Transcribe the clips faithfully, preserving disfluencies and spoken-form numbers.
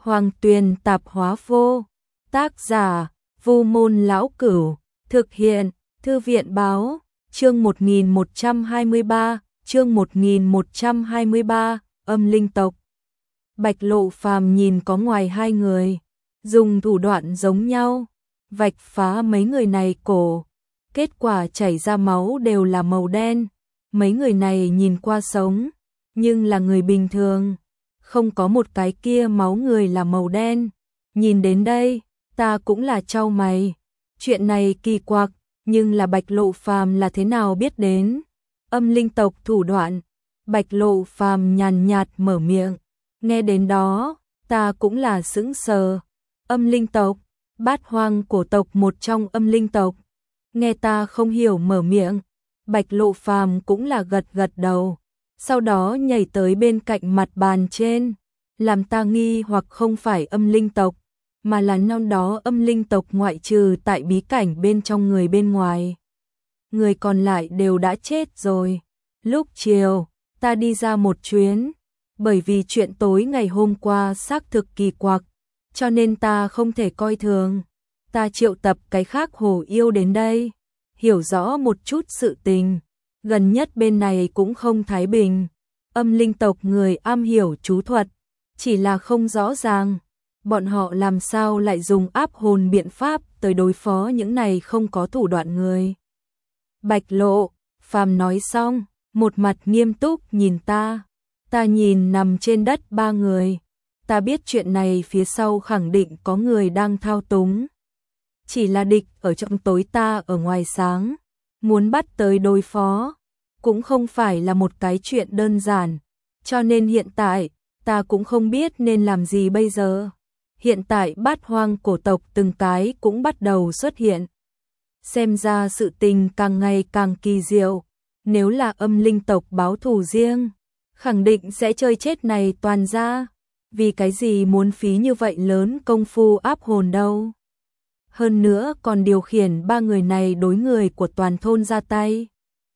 Hoàng Tuyền Tạp Hóa Vô. Tác giả: Vu Môn Lão Cửu. Thực hiện: Thư viện báo. Chương một nghìn một trăm hai mươi ba, chương một nghìn một trăm hai mươi ba, âm linh tộc. Bạch Lộ Phàm nhìn có ngoài hai người, dùng thủ đoạn giống nhau, vạch phá mấy người này cổ. Kết quả chảy ra máu đều là màu đen. Mấy người này nhìn qua sống, nhưng là người bình thường, không có một cái kia máu người là màu đen. Nhìn đến đây, ta cũng là chau mày. Chuyện này kỳ quặc, nhưng là Bạch Lộ Phàm là thế nào biết đến âm linh tộc thủ đoạn? Bạch Lộ Phàm nhàn nhạt mở miệng. Nghe đến đó, ta cũng là sững sờ. Âm linh tộc, Bát Hoang cổ tộc một trong âm linh tộc. Nghe ta không hiểu mở miệng, Bạch Lộ Phàm cũng là gật gật đầu, sau đó nhảy tới bên cạnh mặt bàn trên, làm ta nghi hoặc không phải âm linh tộc, mà là năm đó âm linh tộc ngoại trừ tại bí cảnh bên trong người bên ngoài. Người còn lại đều đã chết rồi. Lúc chiều, ta đi ra một chuyến, bởi vì chuyện tối ngày hôm qua xác thực kỳ quặc, cho nên ta không thể coi thường. Ta triệu tập cái khác hồ yêu đến đây, hiểu rõ một chút sự tình. Gần nhất bên này cũng không thái bình. Âm linh tộc người am hiểu chú thuật, chỉ là không rõ ràng bọn họ làm sao lại dùng áp hồn biện pháp tới đối phó những này không có thủ đoạn người. Bạch Lộ Phàm nói xong, một mặt nghiêm túc nhìn ta. Ta nhìn nằm trên đất ba người, ta biết chuyện này phía sau khẳng định có người đang thao túng. Chỉ là địch ở trong tối, ta ở ngoài sáng, muốn bắt tới đối phó cũng không phải là một cái chuyện đơn giản, cho nên hiện tại ta cũng không biết nên làm gì bây giờ. Hiện tại Bát Hoang cổ tộc từng cái cũng bắt đầu xuất hiện. Xem ra sự tình càng ngày càng kỳ diệu. Nếu là âm linh tộc báo thù riêng, khẳng định sẽ chơi chết này toàn ra. Vì cái gì muốn phí như vậy lớn công phu áp hồn đâu? Hơn nữa còn điều khiển ba người này đối người của toàn thôn ra tay.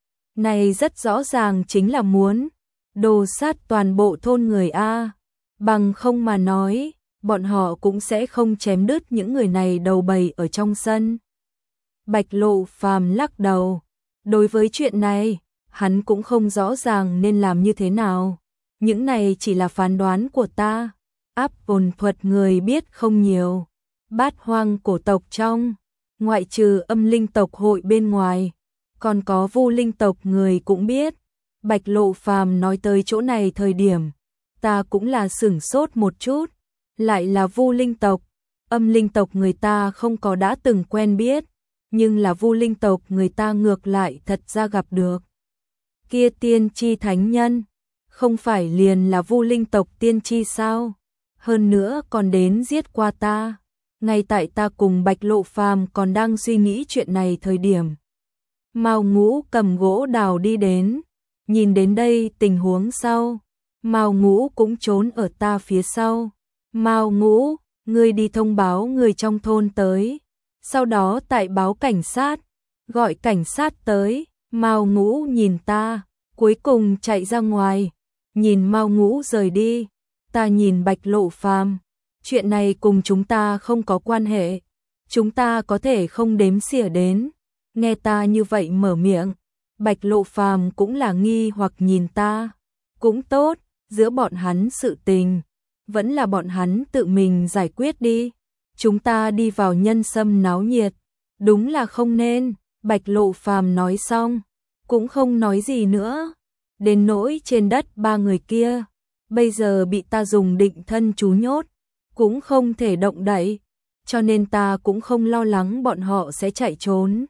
Này rất rõ ràng chính là muốn đồ sát toàn bộ thôn người a. Bằng không mà nói, bọn họ cũng sẽ không chém đứt những người này đầu bầy ở trong sân. Bạch Lộ Phàm lắc đầu. Đối với chuyện này, hắn cũng không rõ ràng nên làm như thế nào. Những này chỉ là phán đoán của ta. Áp hồn thuật người biết không nhiều. Bát Hoang cổ tộc trong, ngoại trừ âm linh tộc hội bên ngoài, còn có vu linh tộc người cũng biết. Bạch Lộ Phàm nói tới chỗ này thời điểm, ta cũng là sửng sốt một chút. Lại là vu linh tộc, âm linh tộc người ta không có đã từng quen biết, nhưng là vu linh tộc người ta ngược lại thật ra gặp được. Kia tiên tri thánh nhân, không phải liền là vu linh tộc tiên tri sao? Hơn nữa còn đến giết qua ta. Ngay tại ta cùng Bạch Lộ Phàm còn đang suy nghĩ chuyện này thời điểm, Mao Ngũ cầm gỗ đào đi đến. Nhìn đến đây tình huống sau, Mao Ngũ cũng trốn ở ta phía sau. Mao Ngũ, ngươi đi thông báo người trong thôn tới, sau đó tại báo cảnh sát, gọi cảnh sát tới. Mao Ngũ nhìn ta, cuối cùng chạy ra ngoài. Nhìn Mao Ngũ rời đi, ta nhìn Bạch Lộ Phàm. Chuyện này cùng chúng ta không có quan hệ, chúng ta có thể không đếm xỉa đến. Nghe ta như vậy mở miệng, Bạch Lộ Phàm cũng là nghi hoặc nhìn ta. Cũng tốt, giữa bọn hắn sự tình, vẫn là bọn hắn tự mình giải quyết đi. Chúng ta đi vào nhân sâm náo nhiệt, đúng là không nên. Bạch Lộ Phàm nói xong, cũng không nói gì nữa. Đến nỗi trên đất ba người kia, bây giờ bị ta dùng định thân chú nhốt, cũng không thể động đậy, cho nên ta cũng không lo lắng bọn họ sẽ chạy trốn.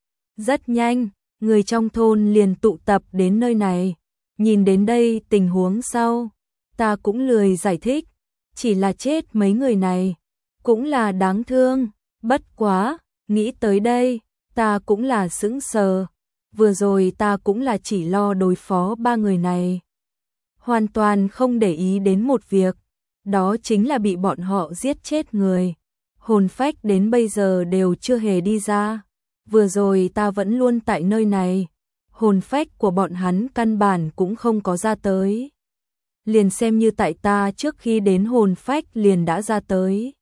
Rất nhanh, người trong thôn liền tụ tập đến nơi này. Nhìn đến đây tình huống sau, ta cũng lười giải thích, chỉ là chết mấy người này, cũng là đáng thương. Bất quá, nghĩ tới đây, ta cũng là sững sờ. Vừa rồi ta cũng là chỉ lo đối phó ba người này, hoàn toàn không để ý đến một việc, đó chính là bị bọn họ giết chết người. Hồn phách đến bây giờ đều chưa hề đi ra. Vừa rồi ta vẫn luôn tại nơi này, hồn phách của bọn hắn căn bản cũng không có ra tới. liền xem như tại ta trước khi đến hồn phách liền đã ra tới.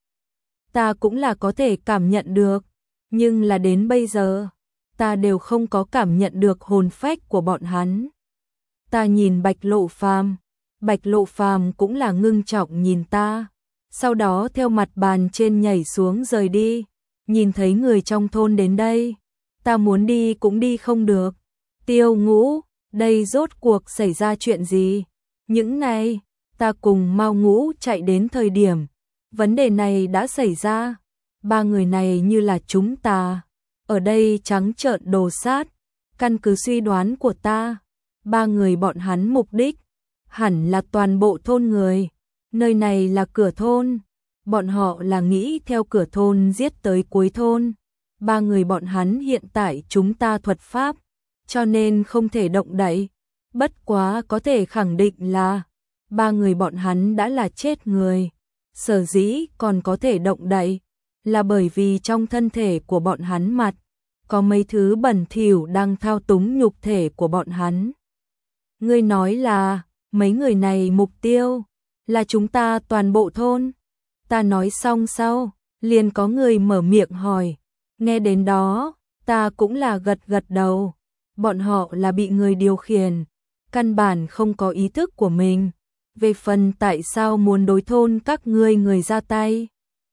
Ta cũng là có thể cảm nhận được, nhưng là đến bây giờ, ta đều không có cảm nhận được hồn phách của bọn hắn. Ta nhìn Bạch Lộ Phàm, Bạch Lộ Phàm cũng là ngưng trọng nhìn ta, sau đó theo mặt bàn trên nhảy xuống rời đi. Nhìn thấy người trong thôn đến đây, ta muốn đi cũng đi không được. Tiêu Ngũ, đây rốt cuộc xảy ra chuyện gì? Những này, ta cùng Mao Ngũ chạy đến thời điểm, vấn đề này đã xảy ra. Ba người này như là chúng ta, ở đây trắng trợn đồ sát. Căn cứ suy đoán của ta, ba người bọn hắn mục đích hẳn là toàn bộ thôn người. Nơi này là cửa thôn, bọn họ là nghĩ theo cửa thôn giết tới cuối thôn. Ba người bọn hắn hiện tại chúng ta thuật pháp, cho nên không thể động đậy. Bất quá có thể khẳng định là ba người bọn hắn đã là chết người. Sở dĩ còn có thể động đậy là bởi vì trong thân thể của bọn hắn mặt có mấy thứ bẩn thỉu đang thao túng nhục thể của bọn hắn. Ngươi nói là mấy người này mục tiêu là chúng ta toàn bộ thôn. Ta nói xong sau, liền có người mở miệng hỏi. Nghe đến đó, ta cũng là gật gật đầu. Bọn họ là bị người điều khiển, căn bản không có ý thức của mình. Về phần tại sao muốn đối thôn các ngươi người ra tay,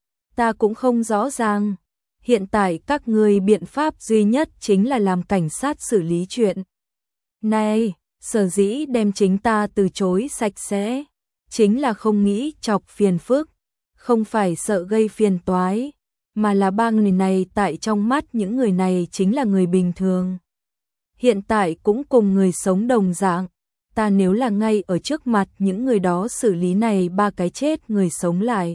ta cũng không rõ ràng. Hiện tại các ngươi biện pháp duy nhất chính là làm cảnh sát xử lý chuyện này. Sở dĩ đem chính ta từ chối sạch sẽ, chính là không nghĩ chọc phiền phức, không phải sợ gây phiền toái, mà là ba người này tại trong mắt những người này chính là người bình thường. Hiện tại cũng cùng người sống đồng dạng, ta nếu là ngay ở trước mặt những người đó xử lý này ba cái chết người sống lại,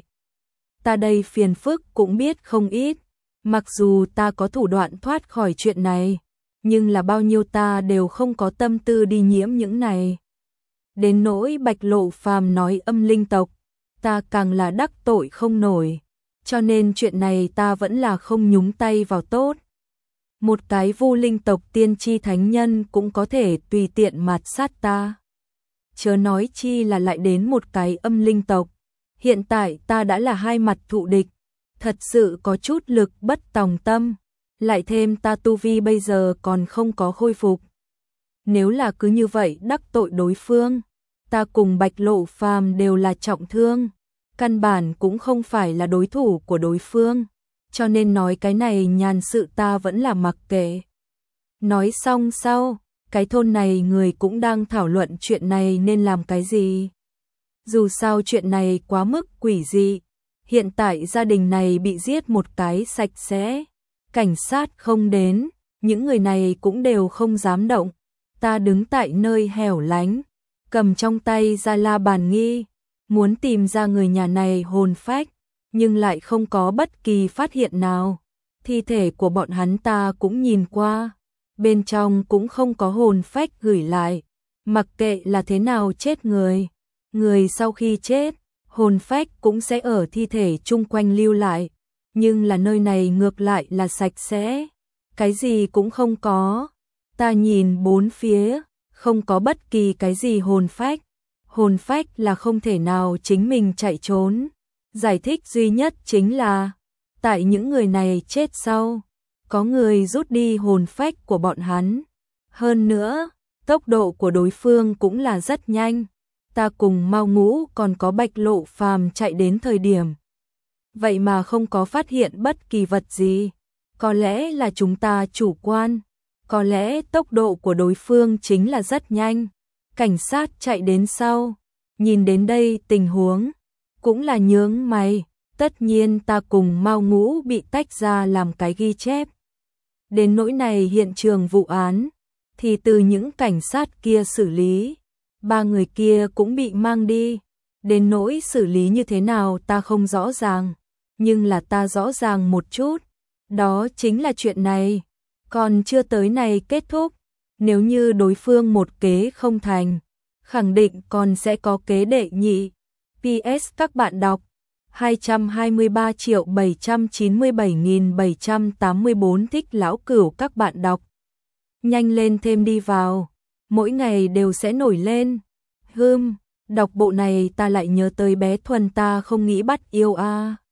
ta đây phiền phức cũng biết không ít. Mặc dù ta có thủ đoạn thoát khỏi chuyện này, nhưng là bao nhiêu ta đều không có tâm tư đi nhiễm những này. Đến nỗi Bạch Lộ Phàm nói âm linh tộc, ta càng là đắc tội không nổi, cho nên chuyện này ta vẫn là không nhúng tay vào tốt. Một cái vu linh tộc tiên tri thánh nhân cũng có thể tùy tiện mạt sát ta, chớ nói chi là lại đến một cái âm linh tộc. Hiện tại ta đã là hai mặt thụ địch, thật sự có chút lực bất tòng tâm, lại thêm ta tu vi bây giờ còn không có khôi phục. Nếu là cứ như vậy đắc tội đối phương, ta cùng Bạch Lộ Phàm đều là trọng thương, căn bản cũng không phải là đối thủ của đối phương, cho nên nói cái này nhàn sự ta vẫn là mặc kệ. Nói xong sau, cái thôn này người cũng đang thảo luận chuyện này nên làm cái gì. Dù sao chuyện này quá mức quỷ dị, hiện tại gia đình này bị giết một cái sạch sẽ, cảnh sát không đến, những người này cũng đều không dám động. Ta đứng tại nơi hẻo lánh, cầm trong tay ra la bàn nghi, muốn tìm ra người nhà này hồn phách, nhưng lại không có bất kỳ phát hiện nào. Thi thể của bọn hắn ta cũng nhìn qua, bên trong cũng không có hồn phách gửi lại. Mặc kệ là thế nào chết người, người sau khi chết, hồn phách cũng sẽ ở thi thể chung quanh lưu lại, nhưng là nơi này ngược lại là sạch sẽ, cái gì cũng không có. Ta nhìn bốn phía, không có bất kỳ cái gì hồn phách. Hồn phách là không thể nào chính mình chạy trốn. Giải thích duy nhất chính là, tại những người này chết sau, có người rút đi hồn phách của bọn hắn. Hơn nữa, tốc độ của đối phương cũng là rất nhanh. Ta cùng Mao Ngũ còn có Bạch Lộ Phàm chạy đến thời điểm, vậy mà không có phát hiện bất kỳ vật gì. Có lẽ là chúng ta chủ quan, có lẽ tốc độ của đối phương chính là rất nhanh. Cảnh sát chạy đến sau, nhìn đến đây tình huống, cũng là nhướng mày. Tất nhiên ta cùng Mao Ngũ bị tách ra làm cái ghi chép. Đến nỗi này hiện trường vụ án, thì từ những cảnh sát kia xử lý. Ba người kia cũng bị mang đi. Đến nỗi xử lý như thế nào ta không rõ ràng, nhưng là ta rõ ràng một chút, đó chính là chuyện này còn chưa tới này kết thúc. Nếu như đối phương một kế không thành, khẳng định còn sẽ có kế đệ nhị. pê ét các bạn đọc hai trăm hai mươi ba triệu bảy trăm chín mươi bảy nghìn bảy trăm tám mươi bốn thích lão cửu các bạn đọc. Nhanh lên thêm đi vào, mỗi ngày đều sẽ nổi lên. Hừm, Đọc bộ này ta lại nhớ tới bé Thuần ta không nghĩ bắt yêu a.